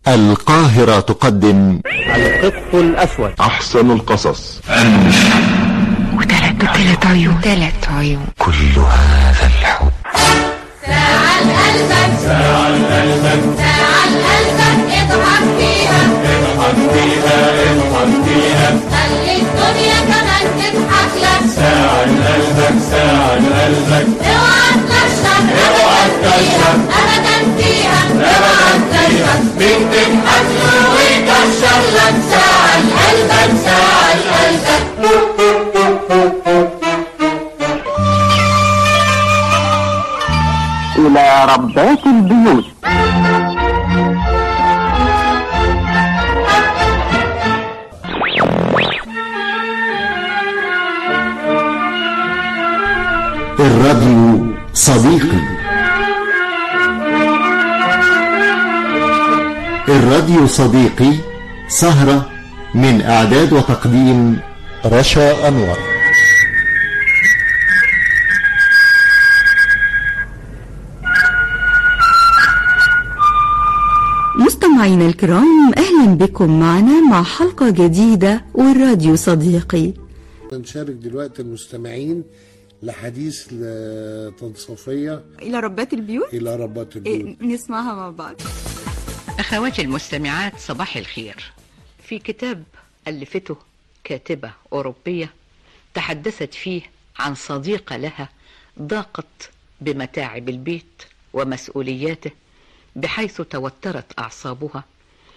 القاهرة تقدم القط الأسود، أحسن القصص. وثلاث عيون كل هذا الحب. ساعة لقلبك، ساعة لقلبك، ساعة لقلبك، اضحك فيها، اضحك فيها، اضحك فيها، خلي الدنيا كمان تضحك لك. ساعة لقلبك، ساعة لقلبك، اوعى تكشف، اوعى تكشف أبدا فيها، اوعى تكشف مين تضحك له ويكشف لك. ساعة لقلبك، ساعة لقلبك. إلى ربات البيوت. الراديو صديقي. الراديو صديقي سهرة من إعداد وتقديم رشا أنور. مستمعينا الكرام، أهلا بكم معنا مع حلقة جديدة والراديو صديقي. نشارك دلوقتي المستمعين لحديث تنصيفية إلى ربات البيوت. إلى ربات البيوت. نسمعها مع بعض. أخواتي المستمعات، صباح الخير. في كتاب ألفته كاتبة أوروبية تحدثت فيه عن صديقة لها ضاقت بمتاعب البيت ومسؤولياته بحيث توترت أعصابها،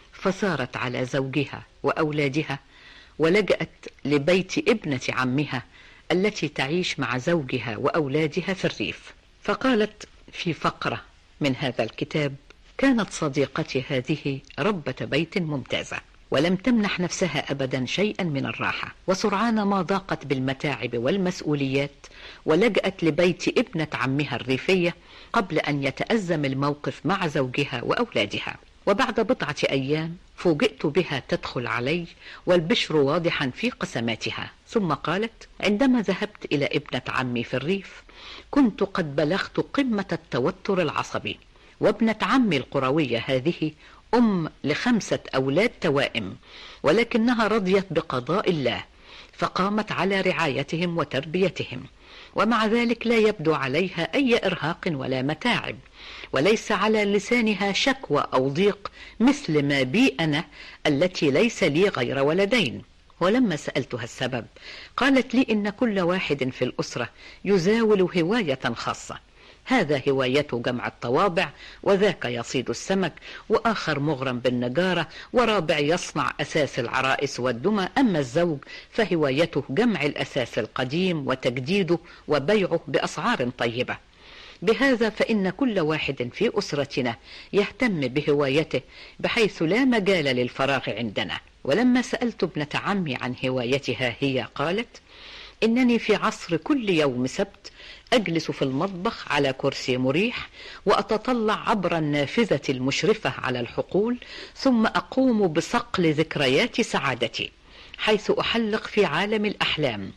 فثارت على زوجها وأولادها ولجأت لبيت ابنة عمها التي تعيش مع زوجها وأولادها في الريف. فقالت في فقرة من هذا الكتاب: كانت صديقتي هذه ربة بيت ممتازة، ولم تمنح نفسها أبدا شيئا من الراحة، وسرعان ما ضاقت بالمتاعب والمسؤوليات ولجأت لبيت ابنة عمها الريفية قبل أن يتأزم الموقف مع زوجها وأولادها. وبعد بضعة أيام فوجئت بها تدخل علي والبشر واضحا في قسماتها، ثم قالت: عندما ذهبت إلى ابنة عمي في الريف كنت قد بلغت قمة التوتر العصبي، وابنة عمي القروية هذه أم ل5 أولاد توائم، ولكنها رضيت بقضاء الله فقامت على رعايتهم وتربيتهم، ومع ذلك لا يبدو عليها أي إرهاق ولا متاعب، وليس على لسانها شكوى أو ضيق مثل ما بي أنا التي ليس لي غير ولدين. ولما سألتها السبب قالت لي إن كل واحد في الأسرة يزاول هواية خاصة، هذا هوايته جمع الطوابع، وذاك يصيد السمك، وآخر مغرم بالنجارة، ورابع يصنع أساس العرائس والدمى، أما الزوج فهوايته جمع الأساس القديم وتجديده وبيعه بأسعار طيبة. بهذا فإن كل واحد في أسرتنا يهتم بهوايته بحيث لا مجال للفراغ عندنا. ولما سألت ابنة عمي عن هوايتها هي قالت: إنني في عصر كل يوم سبت أجلس في المطبخ على كرسي مريح وأتطلع عبر النافذة المشرفة على الحقول، ثم أقوم بصقل ذكريات سعادتي حيث أحلق في عالم الأحلام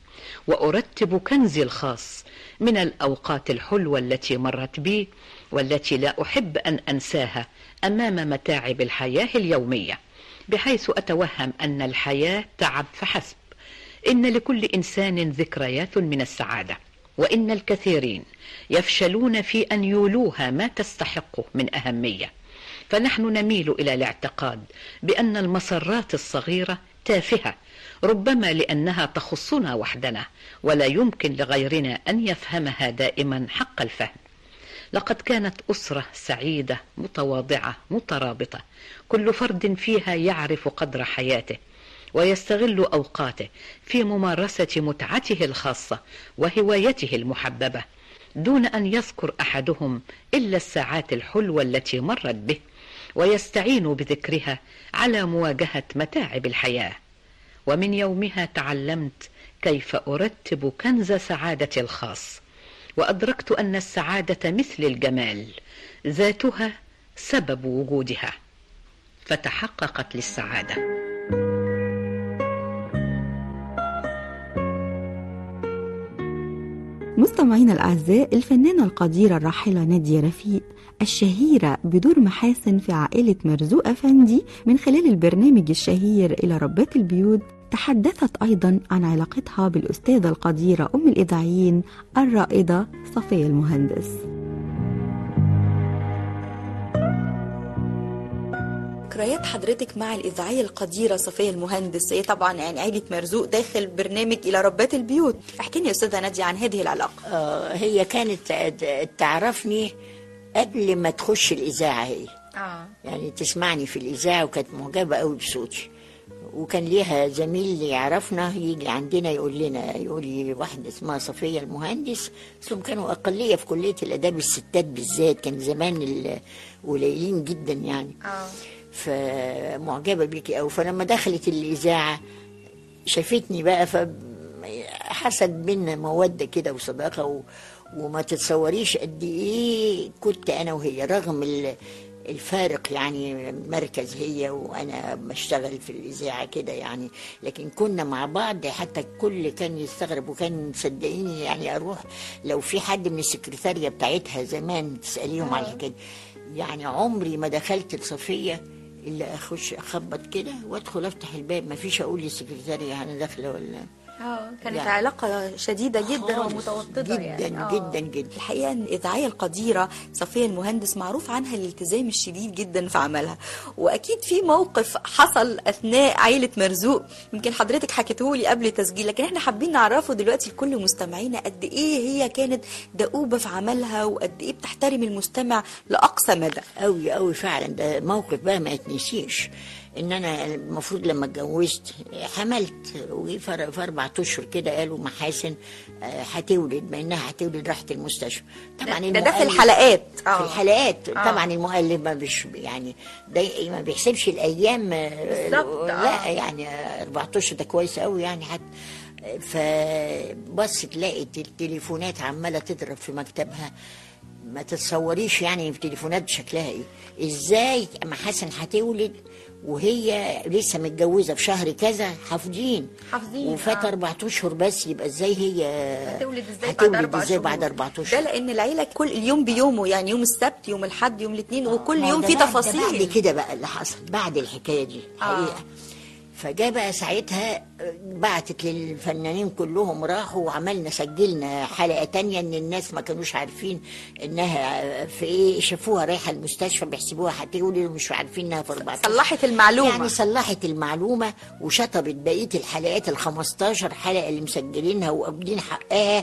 وأرتب كنزي الخاص من الأوقات الحلوة التي مرت بي والتي لا أحب أن أنساها أمام متاعب الحياة اليومية، بحيث أتوهم أن الحياة تعب فحسب. إن لكل إنسان ذكريات من السعادة، وإن الكثيرين يفشلون في أن يولوها ما تستحقه من أهمية، فنحن نميل إلى الاعتقاد بأن المسرات الصغيرة تافهة، ربما لأنها تخصنا وحدنا ولا يمكن لغيرنا أن يفهمها دائما حق الفهم. لقد كانت أسرة سعيدة متواضعة مترابطة، كل فرد فيها يعرف قدر حياته ويستغل أوقاته في ممارسة متعته الخاصة وهوايته المحببة، دون أن يذكر أحدهم إلا الساعات الحلوة التي مرت به، ويستعين بذكرها على مواجهة متاعب الحياة. ومن يومها تعلمت كيف أرتب كنز سعادتي الخاص، وأدركت أن السعادة مثل الجمال، ذاتها سبب وجودها، فتحققت للسعادة. مستمعينا الأعزاء، الفنانة القديرة الراحلة نادية رفيق الشهيرة بدور محاسن في عائلة مرزوق أفندي من خلال البرنامج الشهير إلى ربات البيوت، تحدثت أيضا عن علاقتها بالأستاذة القديرة أم الإذاعيين الرائدة صفية المهندس. ذكريات حضرتك مع الإذاعية القديرة صفية المهندس، هي طبعا يعني عائلة مرزوق داخل برنامج إلى ربات البيوت، احكي لي يا أستاذة نادية عن هذه العلاقة. هي كانت تعرفني قبل ما تخش الإذاعة، هي يعني تسمعني في الإذاعة وكانت معجبة قوي بصوتي، وكان ليها زميل يعرفنا يجي عندنا يقول لي واحدة اسمها صفية المهندس، بس كانوا أقلية في كلية الآداب، الستات بالذات كان زمان قليلين جدا يعني. فمعجبة بيكي قوي، فلما دخلت الإذاعة شافتني بقى، فحست بينا مودة كده وصداقة، وما تتصوريش قد إيه كنت أنا وهي رغم الفارق يعني مركز هي وأنا بشتغل في الإذاعة كده يعني، لكن كنا مع بعض حتى الكل كان يستغرب، وكان صدقيني يعني أروح لو في حد من السكرتارية بتاعتها زمان تسأليهم على الحكاية، يعني عمري ما دخلت لصفية إلا أخش أخبط كده وأدخل أفتح الباب، ما فيش أقول للسكرتارية أنا داخلة ولا. كانت يعني علاقة شديدة جدا ومتوطدة جدا يعني. جدا جدا. الحقيقة ان الإذاعية القديرة صفية المهندس معروف عنها الالتزام الشديد جدا في عملها، وأكيد في موقف حصل أثناء عائلة مرزوق يمكن حضرتك حكيته لي قبل تسجيل، لكن احنا حابين نعرفه دلوقتي لكل مستمعينا قد إيه هي كانت دؤوبة في عملها، وقد إيه بتحترم المستمع لأقصى مدى. قوي قوي فعلا، ده موقف بقى ما يتنسيش. ان انا المفروض لما اتجوزت حملت، وفي 4 اشهر كده قالوا محاسن هتولد، ما انها هتولد راحت المستشفى. طبعا ده في الحلقات في الحلقات طبعا المؤلف ما بيش يعني ما بيحسبش الايام لا يعني 4 اشهر ده كويس قوي يعني حتى. فبصت لقيت التليفونات عماله تضرب في مكتبها، ما تتصوريش يعني التليفونات شكلها ايه، ازاي محاسن هتولد وهي لسه متجوزه في شهر كذا، حافظين وفات 4 اشهر بس، يبقى ازاي هي هتولد ازاي بعد 4 اشهر؟ ده لان العيله كل يوم بيومه، يعني يوم السبت يوم الاحد يوم الاثنين، وكل يوم في تفاصيل. بعد كده بقى اللي حصل بعد الحكايه دي حقيقه. فجاء بقى ساعتها بعتت للفنانين كلهم راحوا، وعملنا سجلنا حلقة تانية ان الناس ما كانوش عارفين انها في ايه، شافوها رايحة المستشفى بيحسبوها هتولد ومش عارفين انها في 14. صلحت المعلومة يعني صلحت المعلومة وشطبت بقية الحلقات ال15 حلقة اللي مسجلينها وقابلين حقها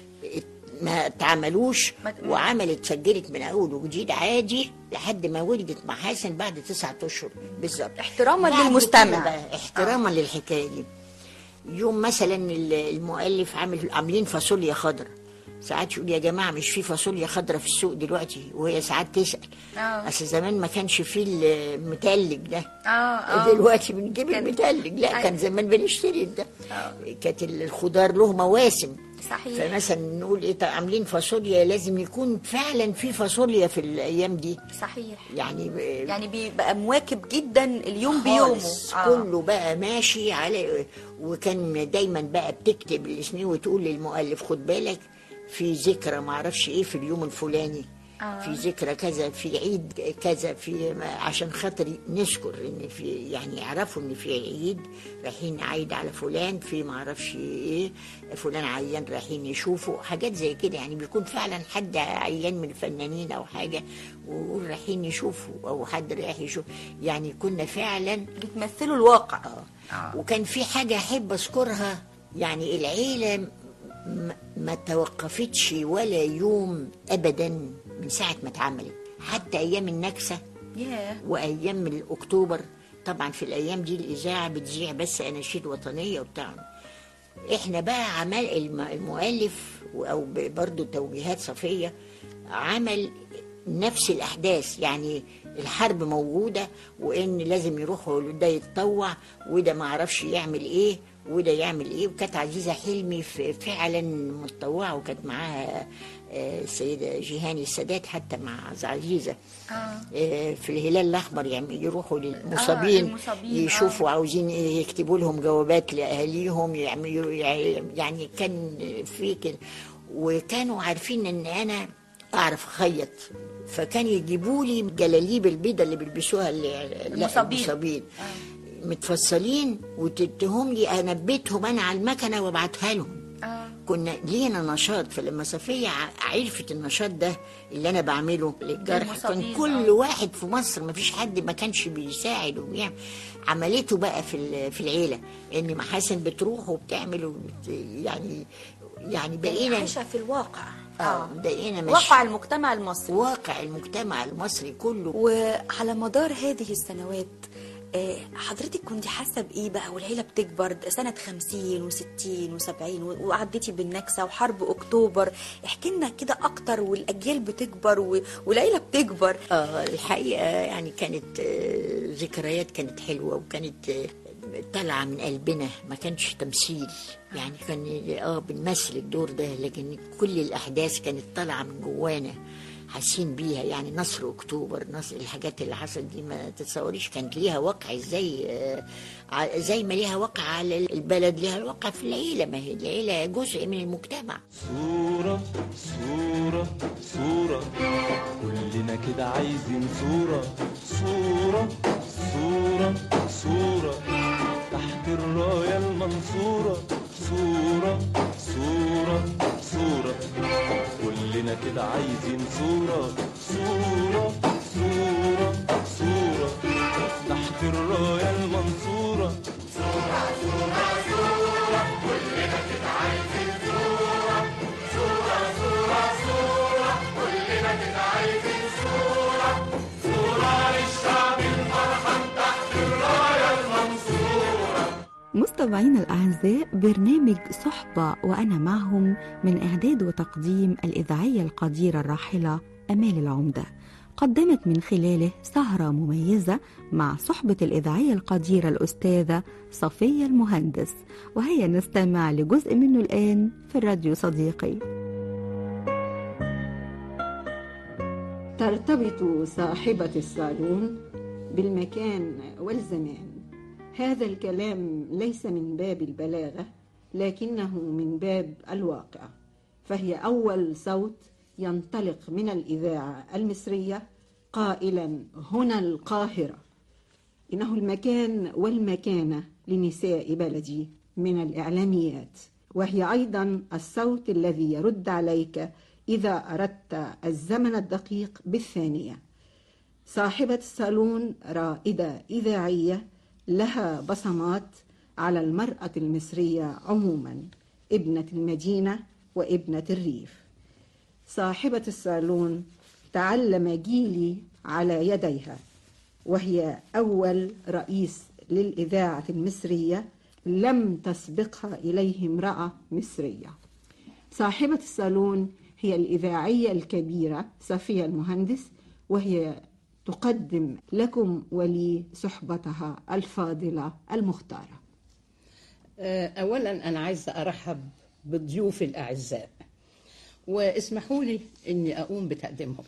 ما تعملوش، وعملت سجلت من اول وجديد عادي لحد ما ولدت محاسن بعد 9 اشهر بالظبط، احتراما للمستمع، احتراما للحكايه دي. يوم مثلا المؤلف عاملين فاصوليا خضراء، ساعات يقول يا جماعه مش في فاصوليا خضراء في السوق دلوقتي، وهي ساعات تسال اصل زمان ما كانش فيه المتلج ده، دلوقتي بنجيب المتلج، لا كان زمان بنشتري ده. كانت الخضار له مواسم صحيح. فمثلا نقول ايه عاملين فاصوليا، لازم يكون فعلا في فاصوليا في الايام دي صحيح، يعني بيبقى مواكب جدا اليوم بيومه كله بقى ماشي على. وكان دايما بقى بتكتب الاسم وتقول للمؤلف خد بالك في ذكرى ما اعرفش ايه في اليوم الفلاني، في ذكرى كذا، في عيد كذا، في عشان خاطر نذكر ان في يعني يعرفوا ان في عيد رايحين عيد على فلان، في ما اعرفش ايه فلان عيان رايحين يشوفوا حاجات زي كده، يعني بيكون فعلا حد عيان من الفنانين او حاجه ورايحين يشوفوا او حد رايح يشوف، يعني كنا فعلا بتمثلوا الواقع. وكان في حاجه احب اذكرها، يعني العيله ما توقفتش ولا يوم ابدا من ساعه ما اتعملت، حتى ايام النكسه وايام الاكتوبر. طبعا في الايام دي الاذاعه بتذيع بس اناشيد وطنيه وبتاع. احنا بقى عمل المؤلف او برضو توجيهات صفيه عمل نفس الاحداث، يعني الحرب موجوده وان لازم يروحوا ده يتطوع وده ما عرفش يعمل ايه وده يعمل ايه. وكانت عزيزه حلمي فعلا متطوعه، وكانت معاها السيده جيهان السادات حتى مع عزيزه في الهلال الاحمر، يعني يروحوا للمصابين يشوفوا عاوزين يكتبوا لهم جوابات لاهاليهم، يعملوا يعني كان في كده. وكانوا عارفين ان انا اعرف اخيط، فكان يجيبوا لي جلاليب البيضه اللي بيلبسوها المصابين متفصلين وتديهم لي، انبتهم انا على المكنه وابعتها لهم. كنا لينا نشاط، فلما صفية عرفت النشاط ده اللي انا بعمله للجرح، كان كل واحد في مصر ما فيش حد ما كانش بيساعد وبيعمل. عملته بقى في العيله ان محاسن بتروح وبتعمل يعني بقينا عايشه في الواقع. بقينا واقع المجتمع المصري، واقع المجتمع المصري كله. وعلى مدار هذه السنوات حضرتك كنت حاسه بايه بقى والعيله بتكبر؟ سنه 50 و60 و70 وعديتي بالنكسه وحرب اكتوبر، احكي لنا كده اكتر، والاجيال بتكبر والعيله بتكبر. الحقيقه يعني كانت ذكريات كانت حلوه، وكانت طالعه من قلبنا، ما كانش تمثيل يعني، كان بنمثل الدور ده، لكن كل الاحداث كانت طالعه من جوانا حاسين بيها. يعني نصر اكتوبر، الحاجات اللي حصلت دي ما تتصوريش كانت ليها وقع ازاي، زي ما ليها وقع على البلد ليها وقع في العيله، ما هي العيله جزء من المجتمع. صورة صورة صورة كلنا كده عايزين صورة صورة صورة صورة تحت الراية المنصورة، صورة صورة صورة كلنا كده عايزين صورة صورة صورة صورة تحت الراية المنصورة، صورة صورة صورة كلنا كده عايزين صورة صورة صورة صورة كلنا كده عايزين صورة صورة للشعب الفرحان تحت الراية المنصورة. مستمعينا الأعزاء، برنامج صحبة وأنا معهم من إعداد وتقديم الإذاعية القديرة الراحلة أمال العمدة، قدمت من خلاله سهرة مميزة مع صحبة الإذاعية القديرة الأستاذة صفية المهندس، وهيا نستمع لجزء منه الآن في الراديو صديقي. ترتبط صاحبة الصالون بالمكان والزمان. هذا الكلام ليس من باب البلاغة، لكنه من باب الواقع، فهي أول صوت ينطلق من الإذاعة المصرية قائلا هنا القاهرة. إنه المكان والمكانة لنساء بلدي من الإعلاميات، وهي أيضا الصوت الذي يرد عليك إذا أردت الزمن الدقيق بالثانية. صاحبة الصالون رائدة إذاعية لها بصمات على المرأة المصرية عموما، ابنة المدينة وابنة الريف. صاحبة الصالون تعلم جيلي على يديها، وهي أول رئيس للإذاعة المصرية لم تسبقها إليه امرأة مصرية. صاحبة الصالون هي الإذاعية الكبيرة صفية المهندس، وهي تقدم لكم ولي صحبتها الفاضلة المختارة. أولا أنا عايزة أرحب بالضيوف الأعزاء، واسمحوا لي أني أقوم بتقديمهم.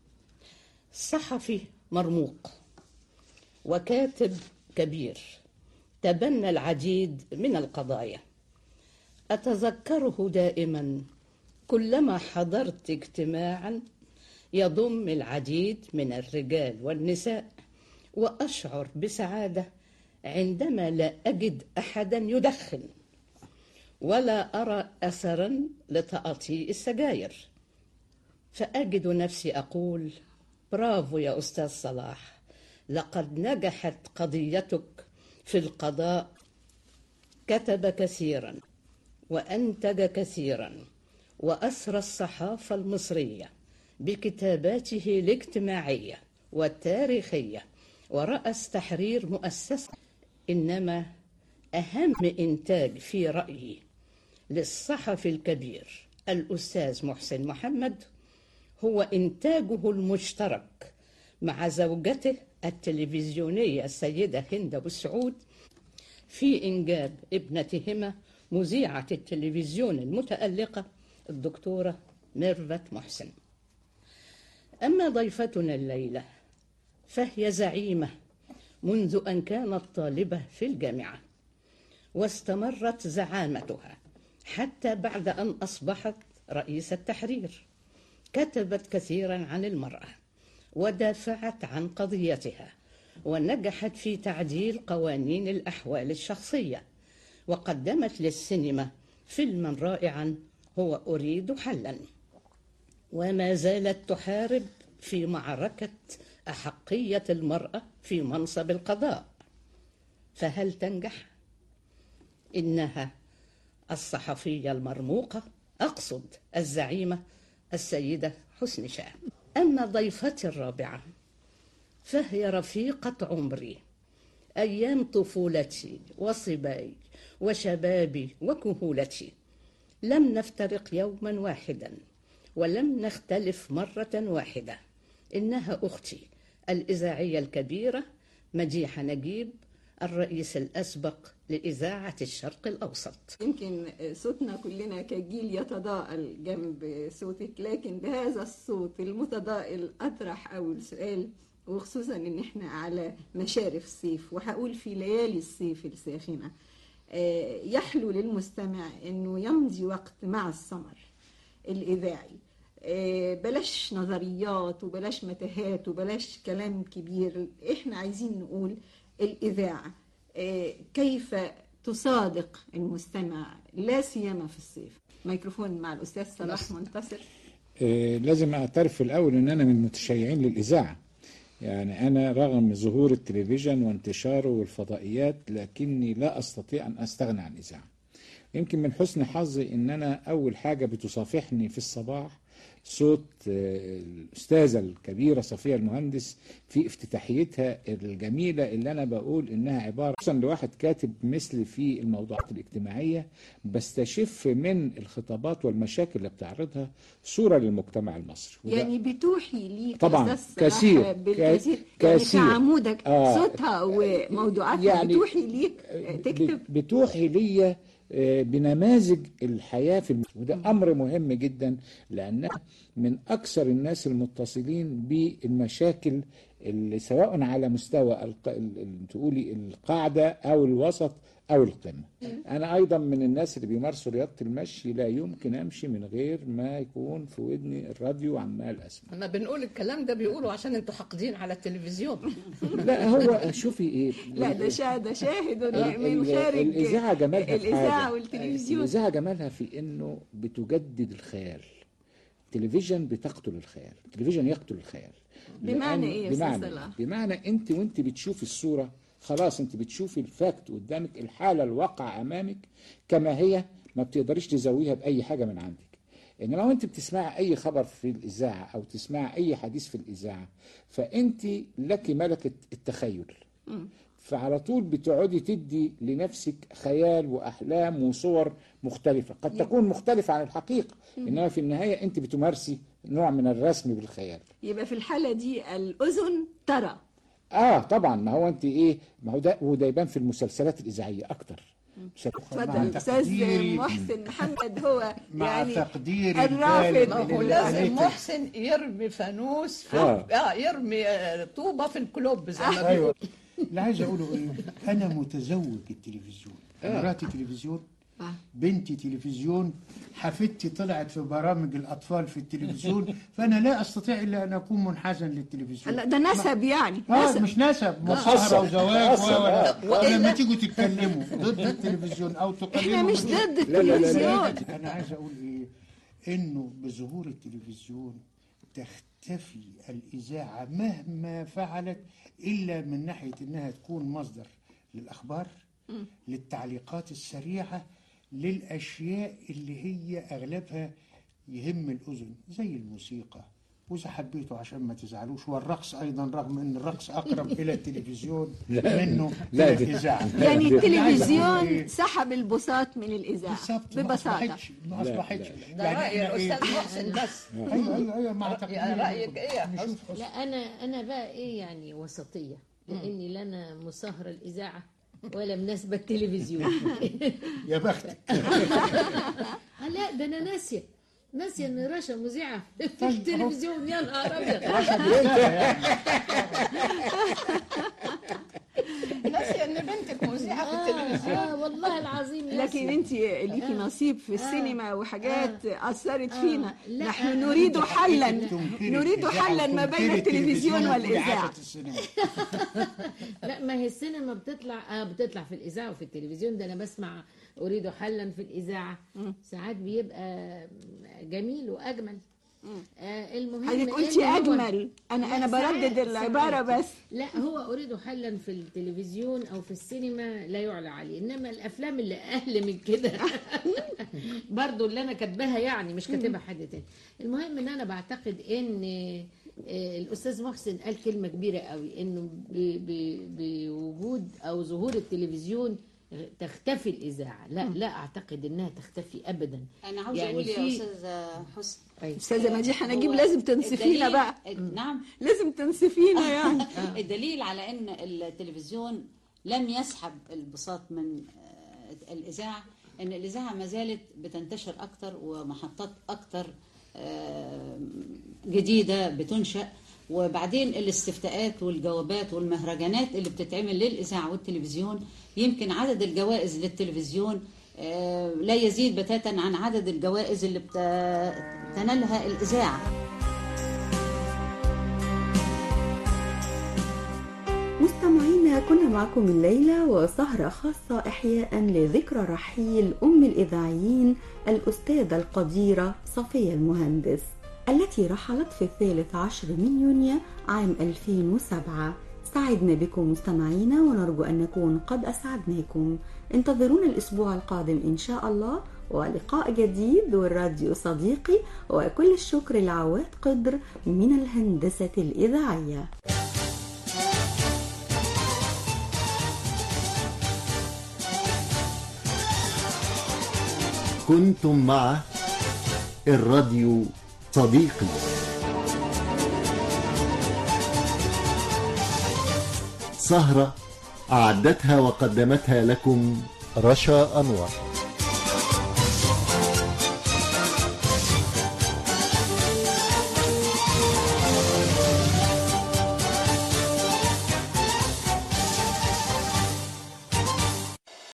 صحفي مرموق وكاتب كبير تبنى العديد من القضايا. أتذكره دائما كلما حضرت اجتماعا يضم العديد من الرجال والنساء، وأشعر بسعادة عندما لا أجد أحدا يدخن ولا أرى أثرا لتعاطي السجاير، فأجد نفسي أقول برافو يا أستاذ صلاح، لقد نجحت قضيتك في القضاء. كتب كثيرا وأنتج كثيرا، وأسرى الصحافة المصرية بكتاباته الاجتماعية والتاريخية، ورأس تحرير مؤسسة. إنما أهم إنتاج في رأيي للصحفي الكبير الأستاذ محسن محمد هو إنتاجه المشترك مع زوجته التلفزيونية السيدة هند أبو السعود في إنجاب ابنتهما مذيعة التلفزيون المتألقة الدكتورة ميرفت محسن. أما ضيفتنا الليلة فهي زعيمة منذ أن كانت طالبة في الجامعة، واستمرت زعامتها حتى بعد أن أصبحت رئيس التحرير. كتبت كثيرا عن المرأة ودافعت عن قضيتها، ونجحت في تعديل قوانين الأحوال الشخصية، وقدمت للسينما فيلما رائعا هو أريد حلا. وما زالت تحارب في معركة أحقية المرأة في منصب القضاء. فهل تنجح؟ إنها الصحفية المرموقة، أقصد الزعيمة السيدة حسن شاه. أما ضيفتي الرابعة فهي رفيقة عمري، أيام طفولتي وصباي وشبابي وكهولتي. لم نفترق يوما واحدا ولم نختلف مرة واحدة. إنها أختي الإذاعية الكبيرة مديحة نجيب، الرئيس الأسبق لإذاعة الشرق الأوسط. يمكن صوتنا كلنا كجيل يتضاءل جنب صوتك، لكن بهذا الصوت المتضاءل أطرح أول سؤال، وخصوصا إن إحنا على مشارف الصيف، وهقول في ليالي الصيف الساخنة. يحلو للمستمع إنه يمضي وقت مع السمر الإذاعي. بلاش نظريات وبلاش متاهات وبلاش كلام كبير. إحنا عايزين نقول الإذاعة كيف تصادق المستمع لا سيما في الصيف. ميكروفون مع الأستاذ صلاح منتصر. لازم أعترف في الأول أن أنا من متشيعين للإذاعة. يعني أنا رغم ظهور التلفزيون وانتشاره والفضائيات لكني لا أستطيع أن أستغنى عن الإذاعة. يمكن من حسن حظي أن أنا أول حاجة بتصافحني في الصباح صوت الأستاذة الكبيرة صفية المهندس في افتتاحيتها الجميلة، اللي أنا بقول إنها عبارة خصوصا لواحد كاتب مثل في الموضوعات الاجتماعية بستشف من الخطابات والمشاكل اللي بتعرضها صورة للمجتمع المصري. يعني بتوحي ليك طبعا كثير بالكثير، يعني كعمودك صوتها وموضوعاتها يعني بتوحي ليك تكتب، بتوحي لي بنماذج الحياة في وده أمر مهم جدا، لأنها من أكثر الناس المتصلين بالمشاكل اللي سواء على مستوى تقولي القاعدة أو الوسط أو القمة. أنا أيضا من الناس اللي بيمارسوا رياضة المشي، لا يمكن أمشي من غير ما يكون في ودني الراديو عمال أسمع. أنا بنقول الكلام ده بيقولوا عشان أنتوا حاقدين على التلفزيون. لا هو شوفي إيه، لا ده شاهد من خارج الإذاعة جمالها الإذاعة والتلفزيون. الإذاعة جمالها في إنه بتجدد الخيال. التلفزيون بتقتل الخيال، التلفزيون يقتل الخيال. بمعنى إيه يا أستاذ صلاح؟ بمعنى أنت وأنت بتشوفي الصورة خلاص أنت بتشوفي الفاكت قدامك، الحالة الواقع أمامك كما هي، ما بتقدريش تزويها بأي حاجة من عندك. إنما وأنت بتسمع أي خبر في الإذاعة أو تسمع أي حديث في الإذاعة فأنت لك ملكة التخيل، فعلى طول بتقعدي تدي لنفسك خيال وأحلام وصور مختلفة قد تكون مختلفة عن الحقيقة، إنما في النهاية أنت بتمارسي نوع من الرسم بالخيال. يبقى في الحالة دي الأذن ترى. طبعا، ما هو أنت إيه، ما هو ده وده يبان في المسلسلات الإذاعية أكتر. اتفضل أستاذ محسن محمد. هو مع يعني تقدير الرافض، هو لازم محسن يرمي فانوس يرمي طوبة في الكلوب زي ما أيوة. اللي عايز أقوله إيه، أنا متزوج التلفزيون، مراتي تلفزيون، بنتي تلفزيون، حفيدتي طلعت في برامج الأطفال في التلفزيون، فأنا لا أستطيع إلا أن أكون منحازا للتلفزيون. لا ده نسب يعني مش نسب، مصاهرة وزواج ولما تيجوا تتكلموا ضد التلفزيون أو تقللوا. إحنا مش ضد التلفزيون. أنا عايز أقول إيه، إنه بظهور التلفزيون تختفي الإذاعة مهما فعلت إلا من ناحية إنها تكون مصدر للأخبار، للتعليقات السريعة، للأشياء اللي هي أغلبها يهم الأذن زي الموسيقى، وإذا حبيته عشان ما تزعلوش، والرقص أيضا، رغم أن الرقص أقرب إلى التلفزيون منه إلى الإذاعة. يعني التلفزيون سحب البساط من الإذاعة ببساطة. ما أصبحتش. ده رأي الأستاذ محسن بس. أيوة مع تقدير. رأيك إيه؟ لا أنا بقى إيه يعني وسطية، لأني لا أنا مسهرة الإذاعة ولا مناسبة التلفزيون. يا بختك. لا ده أنا ناسية ان رشا مذيعة في التلفزيون. يا نهار ابيض. ناسية ان بنتك مذيعة. مذيعة في التلفزيون. والله العظيم يا لكن أسماء. انت ليكي نصيب في السينما وحاجات اثرت فينا. لا، نحن نريد حلا، نريد حلا ما بين التلفزيون والاذاعه. لا، ما هي السينما بتطلع في الاذاعه وفي التلفزيون. ده انا بسمع اريد حلا في الاذاعه، ساعات بيبقى جميل واجمل. المهم حضرتك قلتي اجمل، انا بردد العباره بس. لا، هو اريد حلا في التلفزيون او في السينما لا يعلى عليه، انما الافلام اللي اقل من كده برضو اللي انا كاتباها يعني مش كاتبها حد تاني. المهم ان انا بعتقد ان الاستاذ محسن قال كلمه كبيره قوي، انه بوجود او ظهور التلفزيون تختفي الإذاعة. لا أعتقد أنها تختفي أبدا. أنا عاوزة يعني أقول يا أستاذ حسن، أستاذة مديحة نجيب لازم تنصفينا بقى. نعم لازم تنصفينا يعني. الدليل على أن التلفزيون لم يسحب البساط من الإذاعة، أن الإذاعة ما زالت بتنتشر أكتر ومحطات أكتر جديدة بتنشأ. وبعدين الاستفتاءات والجوابات والمهرجانات اللي بتتعمل للإذاعة والتلفزيون، يمكن عدد الجوائز للتلفزيون لا يزيد بتاتا عن عدد الجوائز اللي بتنالها الإذاعة. مستمعينا، كنا معكم الليلة وسهرة خاصة إحياء لذكرى رحيل أم الإذاعيين الأستاذة القديرة صفية المهندس، التي رحلت في 13 من يونيو عام 2007. سعدنا بكم مستمعينا، ونرجو أن نكون قد أسعدناكم. انتظرونا الأسبوع القادم إن شاء الله، ولقاء جديد والراديو صديقي. وكل الشكر لعواد قدر من الهندسة الإذاعية. كنتم مع الراديو صديقي. سهرة أعدتها وقدمتها لكم رشا أنور.